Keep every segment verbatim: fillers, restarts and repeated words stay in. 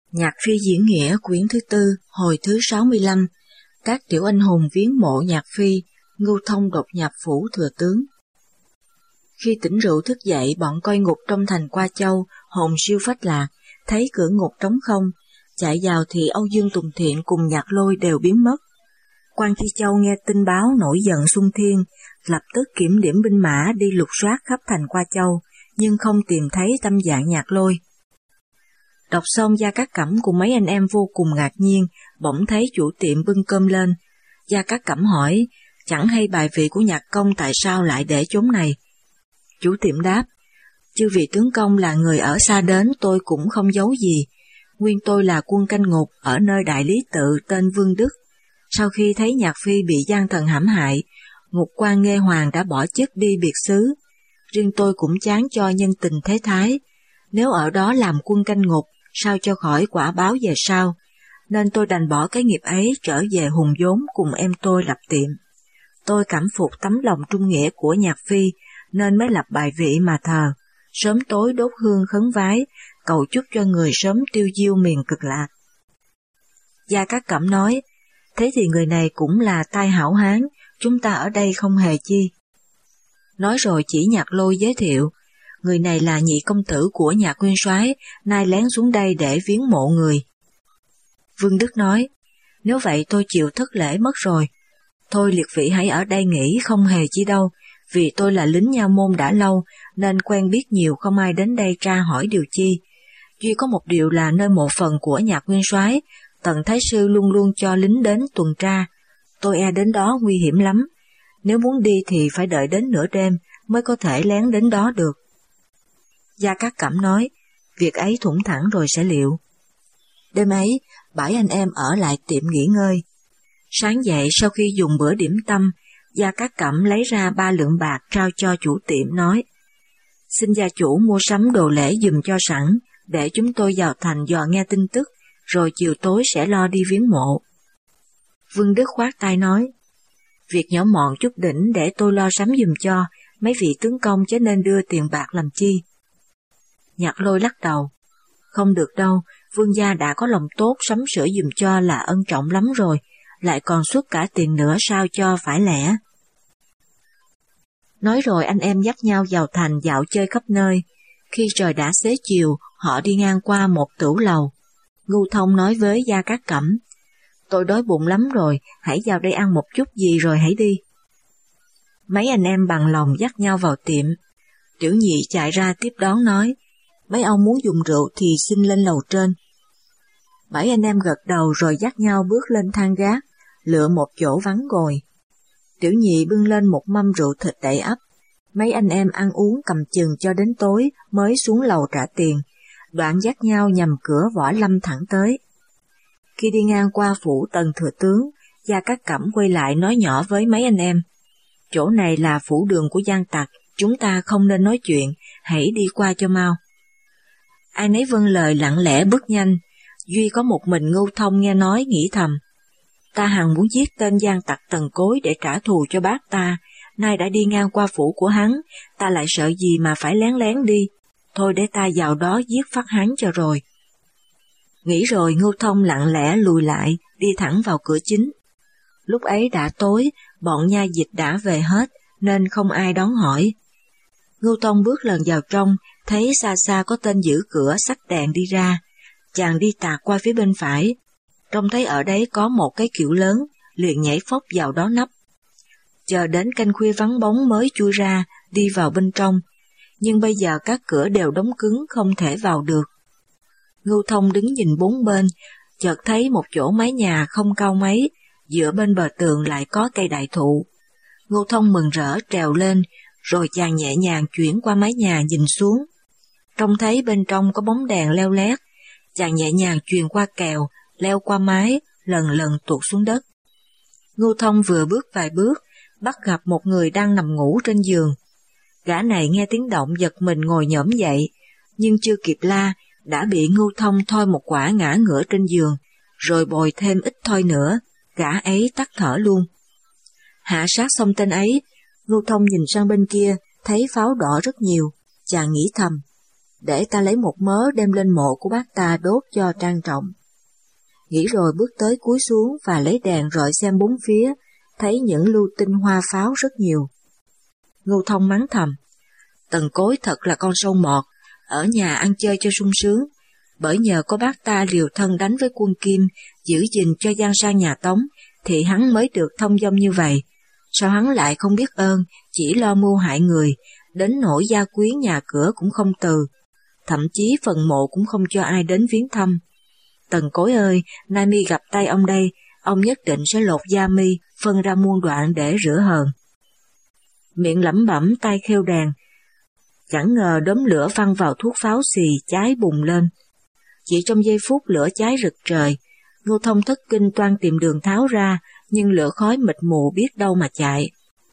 Nhạc phi diễn nghĩa quyển thứ tư, hồi thứ sáu mươi lăm. Các tiểu anh hùng viếng mộ Nhạc phi, Ngưu Thông đột nhập phủ thừa tướng. Khi tỉnh rượu thức dậy, bọn coi ngục trong thành Qua Châu hồn siêu phách lạc, thấy cửa ngục trống không, chạy vào thì Âu Dương Tùng Thiện cùng Nhạc Lôi đều biến mất. Quan Chi Châu nghe tin báo nổi giận xung thiên, lập tức kiểm điểm binh mã đi lục soát khắp thành Qua Châu, nhưng không tìm thấy tâm dạng Nhạc Lôi. Đọc xong, Gia Cát Cẩm cùng mấy anh em vô cùng ngạc nhiên, bỗng thấy chủ tiệm bưng cơm lên. Gia Cát Cẩm hỏi, chẳng hay bài vị của Nhạc công tại sao lại để chốn này? Chủ tiệm đáp, chư vị tướng công là người ở xa đến, tôi cũng không giấu gì. Nguyên tôi là quân canh ngục ở nơi đại lý tự tên Vương Đức. Sau khi thấy Nhạc phi bị gian thần hãm hại, ngục quan Nghê Hoàng đã bỏ chức đi biệt xứ. Riêng tôi cũng chán cho nhân tình thế thái, nếu ở đó làm quân canh ngục, sao cho khỏi quả báo về sau, nên tôi đành bỏ cái nghiệp ấy trở về hùng vốn cùng em tôi lập tiệm. Tôi cảm phục tấm lòng trung nghĩa của Nhạc phi, nên mới lập bài vị mà thờ, sớm tối đốt hương khấn vái, cầu chúc cho người sớm tiêu diêu miền cực lạc. Gia Cát Cẩm nói, thế thì người này cũng là tai hảo hán, chúng ta ở đây không hề chi. Nói rồi chỉ Nhạc Lôi giới thiệu, người này là nhị công tử của Nhạc nguyên soái, nay lén xuống đây để viếng mộ người. Vương Đức nói, nếu vậy tôi chịu thất lễ mất rồi. Thôi liệt vị hãy ở đây nghỉ, không hề chi đâu, vì tôi là lính nha môn đã lâu, nên quen biết nhiều, không ai đến đây tra hỏi điều chi. Duy có một điều là nơi mộ phần của Nhạc nguyên soái, Tần Thái Sư luôn luôn cho lính đến tuần tra. Tôi e đến đó nguy hiểm lắm, nếu muốn đi thì phải đợi đến nửa đêm mới có thể lén đến đó được. Gia Cát Cẩm nói, việc ấy thủng thẳng rồi sẽ liệu. Đêm ấy, bảy anh em ở lại tiệm nghỉ ngơi. Sáng dậy sau khi dùng bữa điểm tâm, Gia Cát Cẩm lấy ra ba lượng bạc trao cho chủ tiệm nói, xin gia chủ mua sắm đồ lễ giùm cho sẵn, để chúng tôi vào thành dò nghe tin tức, rồi chiều tối sẽ lo đi viếng mộ. Vương Đức khoát tay nói, việc nhỏ mọn chút đỉnh để tôi lo sắm giùm cho, mấy vị tướng công chớ nên đưa tiền bạc làm chi. Nhạc Lôi lắc đầu, không được đâu, vương gia đã có lòng tốt sắm sửa giùm cho là ân trọng lắm rồi, lại còn xuất cả tiền nữa sao cho phải lẽ. Nói rồi anh em dắt nhau vào thành dạo chơi khắp nơi. Khi trời đã xế chiều, họ đi ngang qua một tửu lầu. Ngưu Thông nói với Gia Cát Cẩm, tôi đói bụng lắm rồi, hãy vào đây ăn một chút gì rồi hãy đi. Mấy anh em bằng lòng dắt nhau vào tiệm. Tiểu Nhị chạy ra tiếp đón nói, mấy ông muốn dùng rượu thì xin lên lầu trên. Bảy anh em gật đầu rồi dắt nhau bước lên thang gác, lựa một chỗ vắng ngồi. Tiểu Nhị bưng lên một mâm rượu thịt đầy ắp. Mấy anh em ăn uống cầm chừng cho đến tối mới xuống lầu trả tiền, đoạn dắt nhau nhằm cửa Võ Lâm thẳng tới. Khi đi ngang qua phủ Tần thừa tướng, Gia Cát Cẩm quay lại nói nhỏ với mấy anh em, chỗ này là phủ đường của gian tặc, chúng ta không nên nói chuyện, hãy đi qua cho mau. Ai nấy vâng lời lặng lẽ bước nhanh, duy có một mình Ngưu Thông nghe nói nghĩ thầm, ta hằng muốn giết tên gian tặc Tần Cối để trả thù cho bác ta, nay đã đi ngang qua phủ của hắn, ta lại sợ gì mà phải lén lén đi, thôi để ta vào đó giết phát hắn cho rồi. Nghĩ rồi Ngưu Thông lặng lẽ lùi lại, đi thẳng vào cửa chính. Lúc ấy đã tối, bọn nha dịch đã về hết, nên không ai đón hỏi. Ngưu Thông bước lần vào trong, thấy xa xa có tên giữ cửa xách đèn đi ra, chàng đi tạt qua phía bên phải, trông thấy ở đấy có một cái kiệu lớn, liền nhảy phóc vào đó nấp. Chờ đến canh khuya vắng bóng mới chui ra, đi vào bên trong, nhưng bây giờ các cửa đều đóng cứng không thể vào được. Ngưu Thông đứng nhìn bốn bên, chợt thấy một chỗ mái nhà không cao mấy, giữa bên bờ tường lại có cây đại thụ. Ngưu Thông mừng rỡ trèo lên, rồi chàng nhẹ nhàng chuyển qua mái nhà nhìn xuống. Trông thấy bên trong có bóng đèn leo lét, chàng nhẹ nhàng truyền qua kèo, leo qua mái, lần lần tuột xuống đất. Ngưu Thông vừa bước vài bước, bắt gặp một người đang nằm ngủ trên giường. Gã này nghe tiếng động giật mình ngồi nhổm dậy, nhưng chưa kịp la, đã bị Ngưu Thông thoi một quả ngã ngửa trên giường, rồi bồi thêm ít thoi nữa, gã ấy tắt thở luôn. Hạ sát xong tên ấy, Ngưu Thông nhìn sang bên kia, thấy pháo đỏ rất nhiều, chàng nghĩ thầm, để ta lấy một mớ đem lên mộ của bác ta đốt cho trang trọng. Nghĩ rồi bước tới cúi xuống và lấy đèn rọi xem bốn phía, thấy những lưu tinh hoa pháo rất nhiều. Ngưu Thông mắng thầm, Tần Cối thật là con sâu mọt, ở nhà ăn chơi cho sung sướng, bởi nhờ có bác ta liều thân đánh với quân Kim, giữ gìn cho giang sang nhà Tống, thì hắn mới được thông dong như vậy. Sao hắn lại không biết ơn, chỉ lo mưu hại người, đến nỗi gia quyến nhà cửa cũng không từ, thậm chí phần mộ cũng không cho ai đến viếng thăm. Tần Cối ơi, nay mi gặp tay ông đây, ông nhất định sẽ lột da mi, phân ra muôn đoạn để rửa hờn. Miệng lẩm bẩm tay khêu đàn, chẳng ngờ đốm lửa văng vào thuốc pháo xì cháy bùng lên. Chỉ trong giây phút lửa cháy rực trời, Ngưu Thông thất kinh toan tìm đường tháo ra, nhưng lửa khói mịt mù biết đâu mà chạy.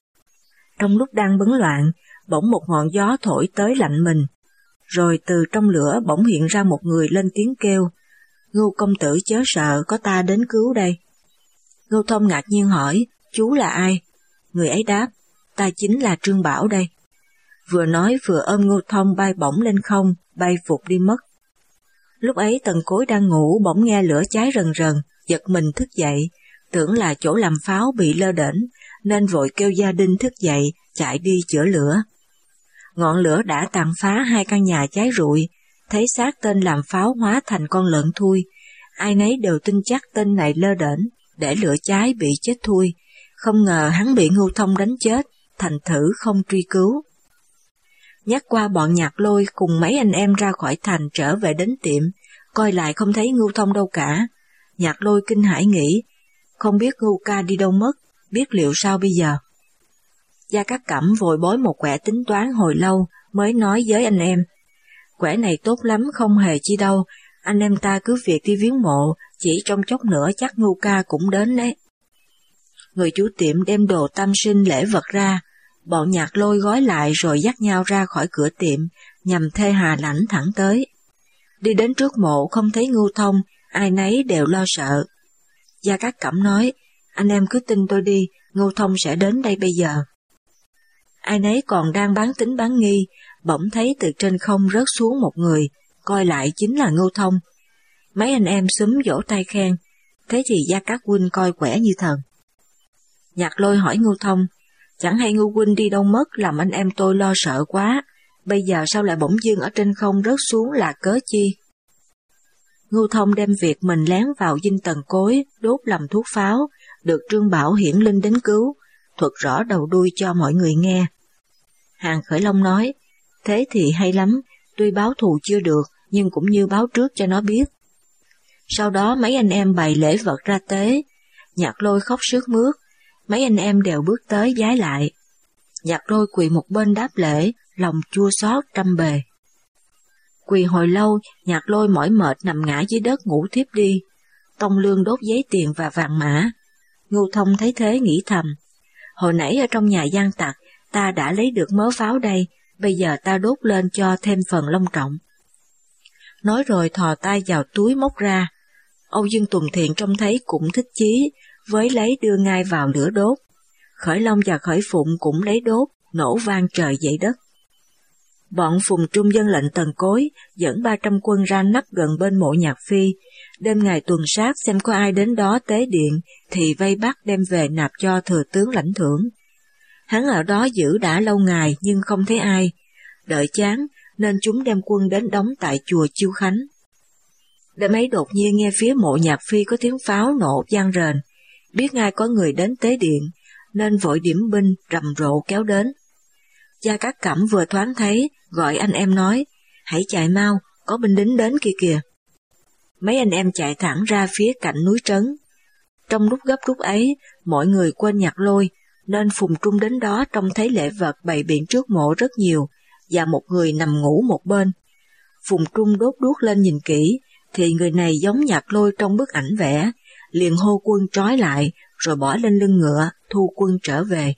Trong lúc đang bấn loạn, bỗng một ngọn gió thổi tới lạnh mình, rồi từ trong lửa bỗng hiện ra một người lên tiếng kêu, Ngưu công tử chớ sợ, có ta đến cứu đây. Ngưu Thông ngạc nhiên hỏi, chú là ai? Người ấy đáp, ta chính là Trương Bảo đây. Vừa nói vừa ôm Ngưu Thông bay bổng lên không, bay vụt đi mất. Lúc ấy Tần Cối đang ngủ bỗng nghe lửa cháy rần rần, giật mình thức dậy, tưởng là chỗ làm pháo bị lơ đễnh, nên vội kêu gia đình thức dậy, chạy đi chữa lửa. Ngọn lửa đã tàn phá hai căn nhà cháy rụi, thấy xác tên làm pháo hóa thành con lợn thui, ai nấy đều tin chắc tên này lơ đễnh, để lửa cháy bị chết thui, không ngờ hắn bị Ngưu Thông đánh chết, thành thử không truy cứu. Nhắc qua bọn Nhạc Lôi cùng mấy anh em ra khỏi thành trở về đến tiệm, coi lại không thấy Ngưu Thông đâu cả. Nhạc Lôi kinh hãi nghĩ, không biết Ngưu ca đi đâu mất, biết liệu sao bây giờ. Gia Cát Cẩm vội bói một quẻ tính toán hồi lâu mới nói với anh em, quẻ này tốt lắm không hề chi đâu, anh em ta cứ việc đi viếng mộ, chỉ trong chốc nữa chắc Ngưu ca cũng đến đấy. Người chủ tiệm đem đồ tam sinh lễ vật ra, bọn Nhạc Lôi gói lại rồi dắt nhau ra khỏi cửa tiệm, nhằm thê hà lãnh thẳng tới. Đi đến trước mộ không thấy Ngưu Thông, ai nấy đều lo sợ. Gia Cát Cẩm nói, anh em cứ tin tôi đi, Ngưu Thông sẽ đến đây bây giờ. Ai nấy còn đang bán tính bán nghi, bỗng thấy từ trên không rớt xuống một người, coi lại chính là Ngưu Thông. Mấy anh em xúm vỗ tay khen, thế thì Gia Cát huynh coi quẻ như thần. Nhạc Lôi hỏi Ngưu Thông, chẳng hay Ngưu huynh đi đâu mất làm anh em tôi lo sợ quá, bây giờ sao lại bỗng dưng ở trên không rớt xuống là cớ chi? Ngưu Thông đem việc mình lén vào dinh Tần Cối, đốt làm thuốc pháo, được Trương Bảo hiển linh đến cứu, thuật rõ đầu đuôi cho mọi người nghe. Hàng Khởi Long nói, thế thì hay lắm, tuy báo thù chưa được, nhưng cũng như báo trước cho nó biết. Sau đó mấy anh em bày lễ vật ra tế, Nhạc Lôi khóc sướt mướt, mấy anh em đều bước tới vái lại. Nhạc Lôi quỳ một bên đáp lễ, lòng chua xót trăm bề. Quỳ hồi lâu, Nhạc Lôi mỏi mệt nằm ngã dưới đất ngủ thiếp đi. Tông Lương đốt giấy tiền và vàng mã. Ngưu Thông thấy thế nghĩ thầm, hồi nãy ở trong nhà gian tặc, ta đã lấy được mớ pháo đây, bây giờ ta đốt lên cho thêm phần long trọng. Nói rồi thò tay vào túi móc ra. Âu Dương Tuần Thiện trông thấy cũng thích chí, với lấy đưa ngay vào lửa đốt. Khởi Long và Khởi Phụng cũng lấy đốt, nổ vang trời dậy đất. Bọn Phùng Trung dân lệnh Tần Cối dẫn ba trăm quân ra nấp gần bên mộ Nhạc Phi, đêm ngày tuần sát xem có ai đến đó tế điện thì vây bắt đem về nạp cho thừa tướng lãnh thưởng. Hắn ở đó giữ đã lâu ngày nhưng không thấy ai, đợi chán nên chúng đem quân đến đóng tại chùa Chiêu Khánh. Đêm ấy đột nhiên nghe phía mộ Nhạc Phi có tiếng pháo nổ vang rền, biết ngay có người đến tế điện, nên vội điểm binh rầm rộ kéo đến. Gia Cát Cẩm vừa thoáng thấy, gọi anh em nói, hãy chạy mau, có binh lính đến kia kìa. Mấy anh em chạy thẳng ra phía cạnh núi trấn. Trong lúc gấp rút ấy, mọi người quên Nhạc Lôi, nên Phùng Trung đến đó trông thấy lễ vật bày biện trước mộ rất nhiều, và một người nằm ngủ một bên. Phùng Trung đốt đuốc lên nhìn kỹ, thì người này giống Nhạc Lôi trong bức ảnh vẽ, liền hô quân trói lại, rồi bỏ lên lưng ngựa, thu quân trở về.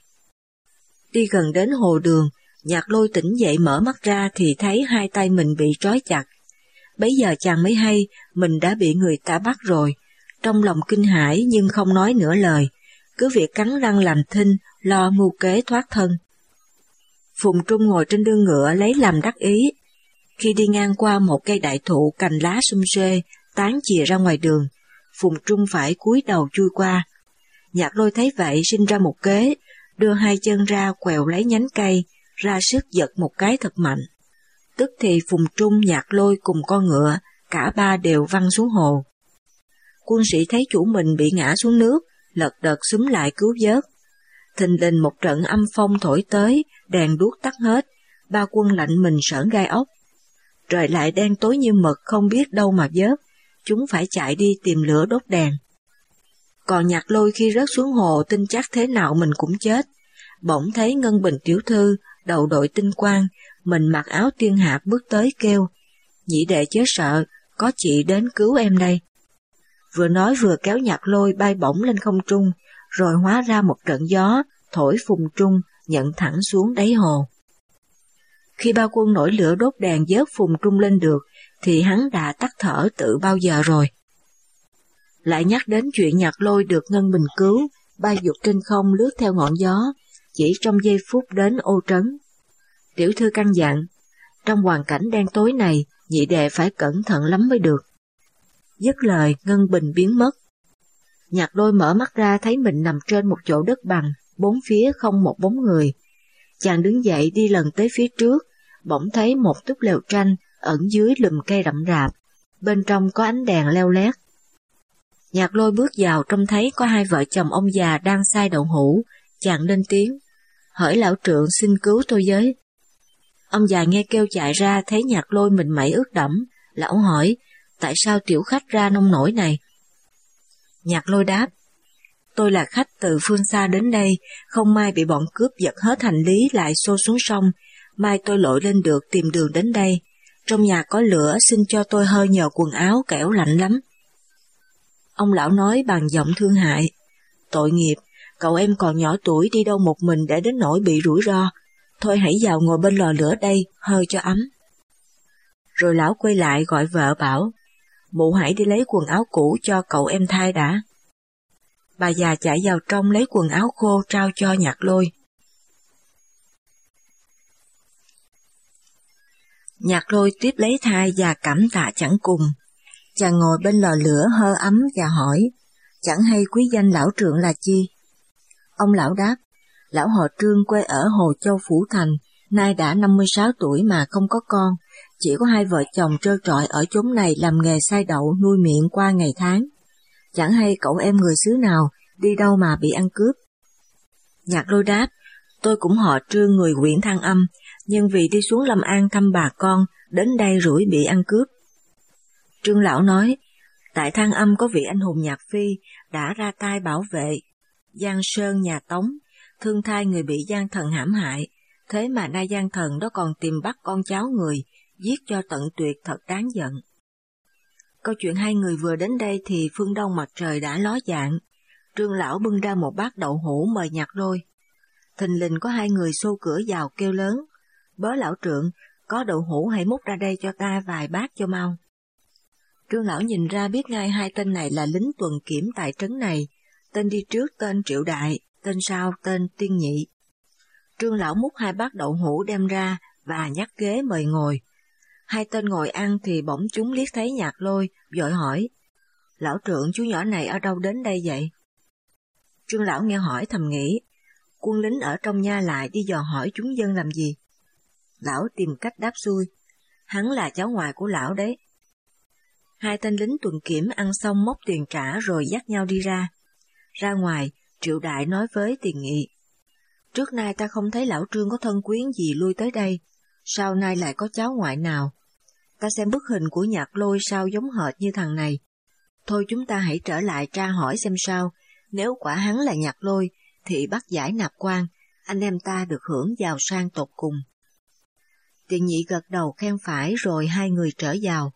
Đi gần đến hồ đường, Nhạc Lôi tỉnh dậy mở mắt ra thì thấy hai tay mình bị trói chặt. Bấy giờ chàng mới hay mình đã bị người ta bắt rồi, trong lòng kinh hãi nhưng không nói nửa lời, cứ việc cắn răng làm thinh, lo mưu kế thoát thân. Phùng Trung ngồi trên lưng ngựa lấy làm đắc ý. Khi đi ngang qua một cây đại thụ cành lá sum xuê, tán chìa ra ngoài đường, Phùng Trung phải cúi đầu chui qua. Nhạc Lôi thấy vậy sinh ra một kế, đưa hai chân ra quèo lấy nhánh cây, ra sức giật một cái thật mạnh. Tức thì Phùng Trung, Nhạc Lôi cùng con ngựa, cả ba đều văng xuống hồ. Quân sĩ thấy chủ mình bị ngã xuống nước, lật đật xúm lại cứu vớt. Thình lình một trận âm phong thổi tới, đèn đuốc tắt hết, ba quân lạnh mình sởn gai ốc. Trời lại đen tối như mực, không biết đâu mà vớt, chúng phải chạy đi tìm lửa đốt đèn. Còn Nhạc Lôi khi rớt xuống hồ tin chắc thế nào mình cũng chết. Bỗng thấy Ngân Bình tiểu thư, đầu đội tinh quang, mình mặc áo tiên hạc bước tới kêu: "Nhị đệ chớ sợ, có chị đến cứu em đây." Vừa nói vừa kéo Nhạc Lôi bay bổng lên không trung, rồi hóa ra một trận gió, thổi Phùng Trung nhận thẳng xuống đáy hồ. Khi ba quân nổi lửa đốt đèn vớt Phùng Trung lên được, thì hắn đã tắt thở từ bao giờ rồi. Lại nhắc đến chuyện Nhạc Lôi được Ngân Bình cứu, bay vụt trên không lướt theo ngọn gió, chỉ trong giây phút đến Ô Trấn. Tiểu thư căn dặn, trong hoàn cảnh đen tối này, nhị đệ phải cẩn thận lắm mới được. Dứt lời, Ngân Bình biến mất. Nhạc Lôi mở mắt ra thấy mình nằm trên một chỗ đất bằng, bốn phía không một bóng người. Chàng đứng dậy đi lần tới phía trước, bỗng thấy một túp lều tranh ẩn dưới lùm cây rậm rạp, bên trong có ánh đèn leo lét. Nhạc Lôi bước vào trông thấy có hai vợ chồng ông già đang xay đậu hũ, chàng lên tiếng: "Hỡi lão trượng, xin cứu tôi với." Ông già nghe kêu chạy ra thấy Nhạc Lôi mình mẩy ướt đẫm, lão hỏi: "Tại sao tiểu khách ra nông nổi này?" Nhạc Lôi đáp: "Tôi là khách từ phương xa đến đây, không may bị bọn cướp giật hết hành lý lại xô xuống sông, mai tôi lội lên được tìm đường đến đây. Trong nhà có lửa, xin cho tôi hơi nhờ quần áo, kẻo lạnh lắm." Ông lão nói bằng giọng thương hại: "Tội nghiệp, cậu em còn nhỏ tuổi đi đâu một mình để đến nỗi bị rủi ro. Thôi hãy vào ngồi bên lò lửa đây, hơi cho ấm." Rồi lão quay lại gọi vợ bảo: "Mụ hãy đi lấy quần áo cũ cho cậu em thay đã." Bà già chạy vào trong lấy quần áo khô trao cho Nhạc Lôi. Nhạc Lôi tiếp lấy thai và cảm tạ chẳng cùng. Chàng ngồi bên lò lửa hơ ấm và hỏi: "Chẳng hay quý danh lão trượng là chi?" Ông lão đáp: "Lão họ Trương quê ở Hồ Châu Phủ Thành, nay đã năm mươi sáu tuổi mà không có con, chỉ có hai vợ chồng trơ trọi ở chốn này làm nghề xay đậu nuôi miệng qua ngày tháng. Chẳng hay cậu em người xứ nào, đi đâu mà bị ăn cướp?" Nhạc Lôi đáp: "Tôi cũng họ Trương người huyện Thăng Âm, nhưng vì đi xuống Lâm An thăm bà con, đến đây rủi bị ăn cướp." Trương lão nói: "Tại Thăng Âm có vị anh hùng Nhạc Phi đã ra tay bảo vệ Giang Sơn nhà Tống, thương thai người bị gian thần hãm hại, thế mà nay gian thần đó còn tìm bắt con cháu người, giết cho tận tuyệt, thật đáng giận." Câu chuyện hai người vừa đến đây thì phương đông mặt trời đã ló dạng. Trương lão bưng ra một bát đậu hũ mời Nhạc Lôi. Thình lình có hai người xô cửa vào kêu lớn: "Bớ lão trượng, có đậu hũ hãy múc ra đây cho ta vài bát cho mau." Trương lão nhìn ra biết ngay hai tên này là lính tuần kiểm tại trấn này, tên đi trước tên Triệu Đại, tên sau tên Tiên Nhị. Trương lão múc hai bát đậu hũ đem ra và nhắc ghế mời ngồi. Hai tên ngồi ăn thì bỗng chúng liếc thấy Nhạc Lôi, vội hỏi: "Lão trượng, chú nhỏ này ở đâu đến đây vậy?" Trương lão nghe hỏi thầm nghĩ: quân lính ở trong nha lại đi dò hỏi chúng dân làm gì? Lão tìm cách đáp xuôi: "Hắn là cháu ngoại của lão đấy." Hai tên lính tuần kiểm ăn xong móc tiền trả rồi dắt nhau đi ra. Ra ngoài, Triệu Đại nói với Tiền Nghị: "Trước nay ta không thấy lão Trương có thân quyến gì lui tới đây, sao nay lại có cháu ngoại nào? Ta xem bức hình của Nhạc Lôi sao giống hệt như thằng này. Thôi chúng ta hãy trở lại tra hỏi xem sao, nếu quả hắn là Nhạc Lôi thì bắt giải nạp quan, anh em ta được hưởng giàu sang tột cùng." Tiền Nhị gật đầu khen phải rồi hai người trở vào.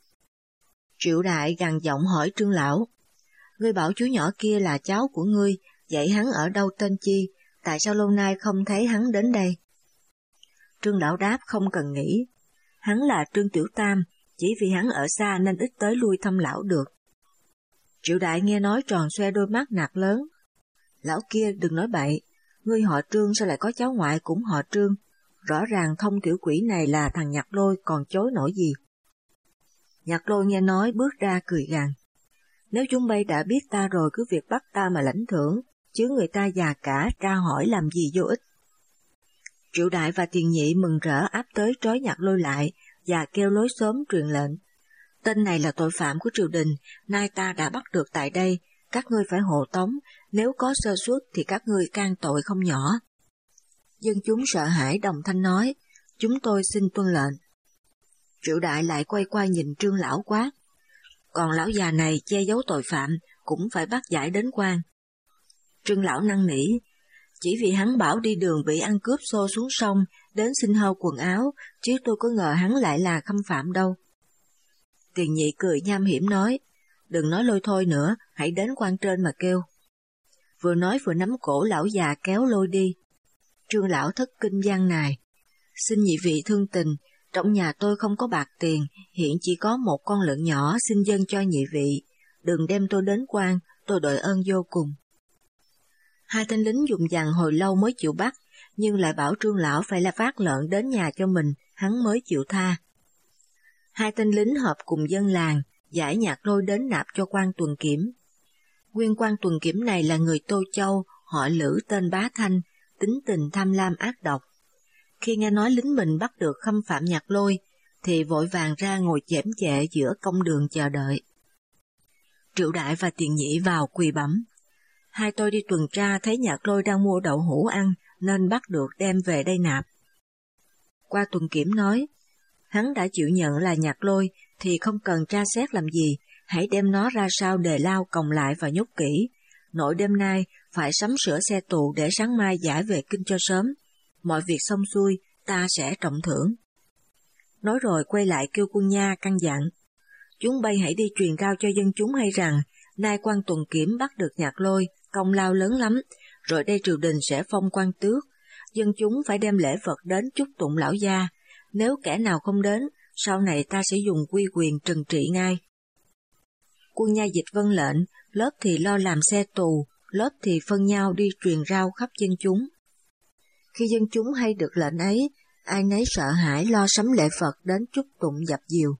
Triệu Đại gằn giọng hỏi Trương lão: "Ngươi bảo chú nhỏ kia là cháu của ngươi, vậy hắn ở đâu tên chi, tại sao lâu nay không thấy hắn đến đây?" Trương lão đáp không cần nghĩ: "Hắn là Trương Tiểu Tam, chỉ vì hắn ở xa nên ít tới lui thăm lão được." Triệu Đại nghe nói tròn xoe đôi mắt nạt lớn: "Lão kia đừng nói bậy, ngươi họ Trương sao lại có cháu ngoại cũng họ Trương? rõ ràng thông tiểu quỷ này là thằng Nhạc Lôi còn chối nổi gì. Nhạc Lôi nghe nói bước ra cười gằn. Nếu chúng bay đã biết ta rồi cứ việc bắt ta mà lãnh thưởng, chứ người ta già cả tra hỏi làm gì vô ích. Triệu Đại và Tiền Nhị mừng rỡ áp tới trói Nhạc Lôi lại và kêu lối xóm truyền lệnh. Tên này là tội phạm của triều đình, nay ta đã bắt được tại đây, các ngươi phải hộ tống, nếu có sơ suất thì các ngươi can tội không nhỏ. Dân chúng sợ hãi đồng thanh nói, chúng tôi xin tuân lệnh. Triệu Đại lại quay qua nhìn Trương Lão quát, còn lão già này che giấu tội phạm, cũng phải bắt giải đến quan. Trương Lão năn nỉ, chỉ vì hắn bảo đi đường bị ăn cướp xô xuống sông, đến xin hâu quần áo, chứ tôi có ngờ hắn lại là khâm phạm đâu. Tiền Nhị cười nham hiểm nói, đừng nói lôi thôi nữa, hãy đến quan trên mà kêu. Vừa nói vừa nắm cổ lão già kéo lôi đi. Trương Lão thất kinh gian nài, xin nhị vị thương tình, trong nhà tôi không có bạc tiền, hiện chỉ có một con lợn nhỏ xin dâng cho nhị vị, đừng đem tôi đến quan, tôi đội ơn vô cùng. Hai tên lính dùng dằn hồi lâu mới chịu bắt, nhưng lại bảo Trương Lão phải là phát lợn đến nhà cho mình, hắn mới chịu tha. Hai tên lính hợp cùng dân làng, giải Nhạc Lôi đến nạp cho quan tuần kiểm. Nguyên quan tuần kiểm này là người Tô Châu, họ Lữ tên Bá Thanh, tính tình tham lam ác độc. Khi nghe nói lính mình bắt được khâm phạm Nhạc Lôi, thì vội vàng ra ngồi chễm chệ giữa công đường chờ đợi. Triệu Đại và Tiền Nhị vào quỳ bẩm. Hai tôi đi tuần tra thấy Nhạc Lôi đang mua đậu hũ ăn, nên bắt được đem về đây nạp. Qua tuần kiểm nói, hắn đã chịu nhận là Nhạc Lôi thì không cần tra xét làm gì, hãy đem nó ra sau đề lao còng lại và nhốt kỹ. Nội đêm nay phải sắm sửa xe tù để sáng mai giải về kinh cho sớm. Mọi việc xong xuôi, ta sẽ trọng thưởng. Nói rồi quay lại kêu quân nha căn dặn. Chúng bay hãy đi truyền cao cho dân chúng hay rằng, nay quan tuần kiểm bắt được Nhạc Lôi, công lao lớn lắm, rồi đây triều đình sẽ phong quan tước. Dân chúng phải đem lễ vật đến chúc tụng lão gia, nếu kẻ nào không đến, sau này ta sẽ dùng quy quyền trừng trị ngay. Quân nha dịch vâng lệnh, lớp thì lo làm xe tù, lớp thì phân nhau đi truyền rao khắp dân chúng. Khi dân chúng hay được lệnh ấy, ai nấy sợ hãi lo sắm lễ vật đến chúc tụng dập dìu.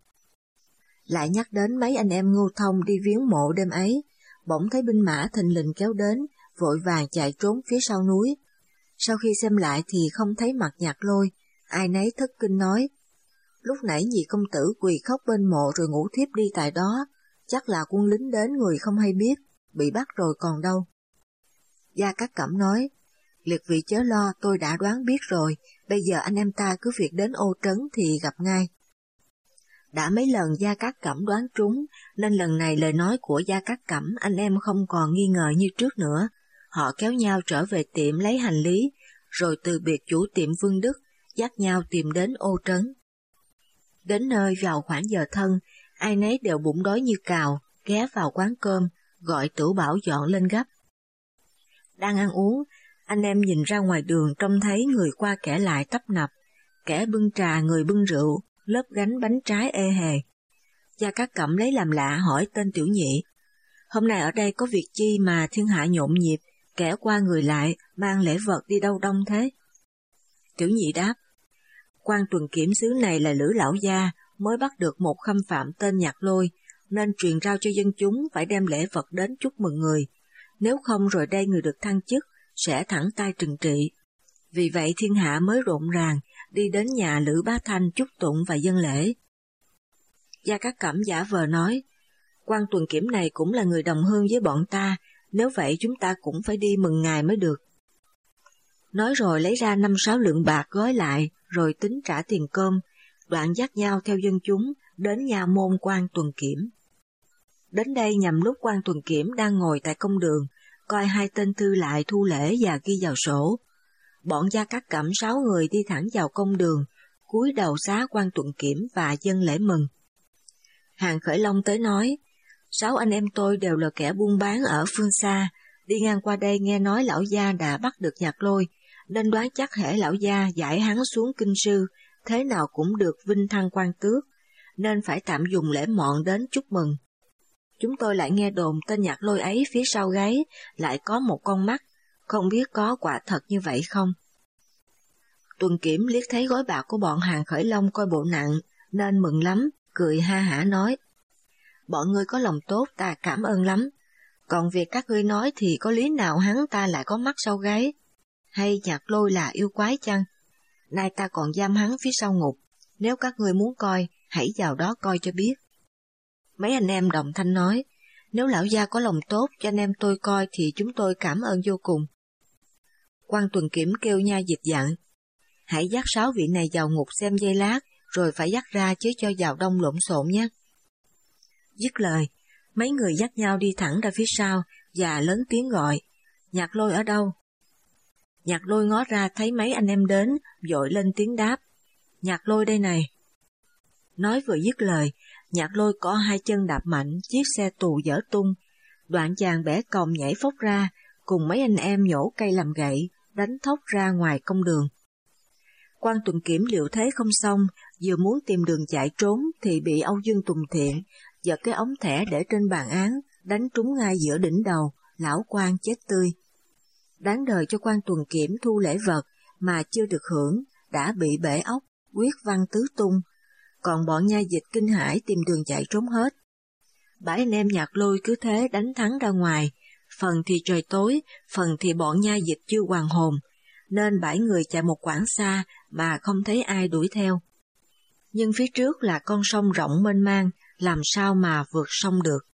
Lại nhắc đến mấy anh em Ngưu Thông đi viếng mộ đêm ấy, bỗng thấy binh mã thình lình kéo đến, vội vàng chạy trốn phía sau núi. Sau khi xem lại thì không thấy mặt Nhạc Lôi, ai nấy thất kinh nói, lúc nãy nhị công tử quỳ khóc bên mộ rồi ngủ thiếp đi tại đó, chắc là quân lính đến người không hay biết, bị bắt rồi còn đâu. Gia Cát Cẩm nói, liệt vị chớ lo, tôi đã đoán biết rồi, bây giờ anh em ta cứ việc đến Ô Trấn thì gặp ngay. Đã mấy lần Gia Cát Cẩm đoán trúng, nên lần này lời nói của Gia Cát Cẩm anh em không còn nghi ngờ như trước nữa. Họ kéo nhau trở về tiệm lấy hành lý, rồi từ biệt chủ tiệm Vương Đức, dắt nhau tìm đến Ô Trấn. Đến nơi vào khoảng giờ thân, ai nấy đều bụng đói như cào, ghé vào quán cơm, gọi Tửu Bảo dọn lên gấp. Đang ăn uống, anh em nhìn ra ngoài đường trông thấy người qua kẻ lại tấp nập, kẻ bưng trà người bưng rượu, lớp gánh bánh trái ê hề. Gia Cát Cẩm lấy làm lạ hỏi tên Tiểu Nhị, hôm nay ở đây có việc chi mà thiên hạ nhộn nhịp, kẻ qua người lại, mang lễ vật đi đâu đông thế? Tiểu Nhị đáp, quan tuần kiểm xứ này là Lữ lão gia, mới bắt được một khâm phạm tên Nhạc Lôi, nên truyền rao cho dân chúng phải đem lễ vật đến chúc mừng người, nếu không rồi đây người được thăng chức sẽ thẳng tay trừng trị. Vì vậy thiên hạ mới rộn ràng đi đến nhà Lữ Bá Thanh chúc tụng và dâng lễ. Gia Cát Cẩm giả vờ nói, quan tuần kiểm này cũng là người đồng hương với bọn ta, nếu vậy chúng ta cũng phải đi mừng ngài mới được. Nói rồi lấy ra năm sáu lượng bạc gói lại, rồi tính trả tiền cơm, đoạn dắt nhau theo dân chúng đến nhà môn quan tuần kiểm. Đến đây nhằm lúc quan tuần kiểm đang ngồi tại công đường, coi hai tên thư lại thu lễ và ghi vào sổ. Bọn Gia Cát Cẩm sáu người đi thẳng vào công đường, cúi đầu xá quan tuần kiểm và dâng lễ mừng. Hàng Khởi Long tới nói, sáu anh em tôi đều là kẻ buôn bán ở phương xa, đi ngang qua đây nghe nói lão gia đã bắt được Nhạc Lôi, nên đoán chắc hễ lão gia giải hắn xuống kinh sư, thế nào cũng được vinh thăng quan tước, nên phải tạm dùng lễ mọn đến chúc mừng. Chúng tôi lại nghe đồn tên Nhạc Lôi ấy phía sau gáy lại có một con mắt, không biết có quả thật như vậy không? Tuần Kiểm liếc thấy gói bạc của bọn Hàng Khởi Long coi bộ nặng, nên mừng lắm, cười ha hả nói: bọn ngươi có lòng tốt ta cảm ơn lắm, còn việc các ngươi nói thì có lý nào hắn ta lại có mắt sau gáy, hay Nhạc Lôi là yêu quái chăng? Nay ta còn giam hắn phía sau ngục, nếu các ngươi muốn coi, hãy vào đó coi cho biết. Mấy anh em đồng thanh nói: nếu lão gia có lòng tốt cho anh em tôi coi thì chúng tôi cảm ơn vô cùng. Quan Tuần Kiểm kêu nha dịch dặn: hãy dắt sáu vị này vào ngục xem giây lát, rồi phải dắt ra chứ cho vào đông lộn xộn nhé. Dứt lời, mấy người dắt nhau đi thẳng ra phía sau và lớn tiếng gọi: Nhạc Lôi ở đâu? Nhạc Lôi ngó ra thấy mấy anh em đến, vội lên tiếng đáp: Nhạc Lôi đây này. Nói vừa dứt lời, Nhạc Lôi có hai chân đạp mạnh, chiếc xe tù dở tung, đoạn chàng bẻ còng nhảy phóc ra, cùng mấy anh em nhổ cây làm gậy, đánh thốc ra ngoài công đường. Quan Tuần Kiểm liệu thế không xong, vừa muốn tìm đường chạy trốn thì bị Âu Dương Tùng Thiện giật cái ống thẻ để trên bàn án, đánh trúng ngay giữa đỉnh đầu, lão quan chết tươi. Đáng đời cho Quan Tuần Kiểm thu lễ vật mà chưa được hưởng, đã bị bể óc, huyết văng tứ tung, còn bọn nha dịch kinh hãi tìm đường chạy trốn hết. Bảy anh em Nhạc Lôi cứ thế đánh thắng ra ngoài, phần thì trời tối, phần thì bọn nha dịch chưa hoàn hồn, nên bảy người chạy một quãng xa mà không thấy ai đuổi theo. Nhưng phía trước là con sông rộng mênh mang, làm sao mà vượt sông được.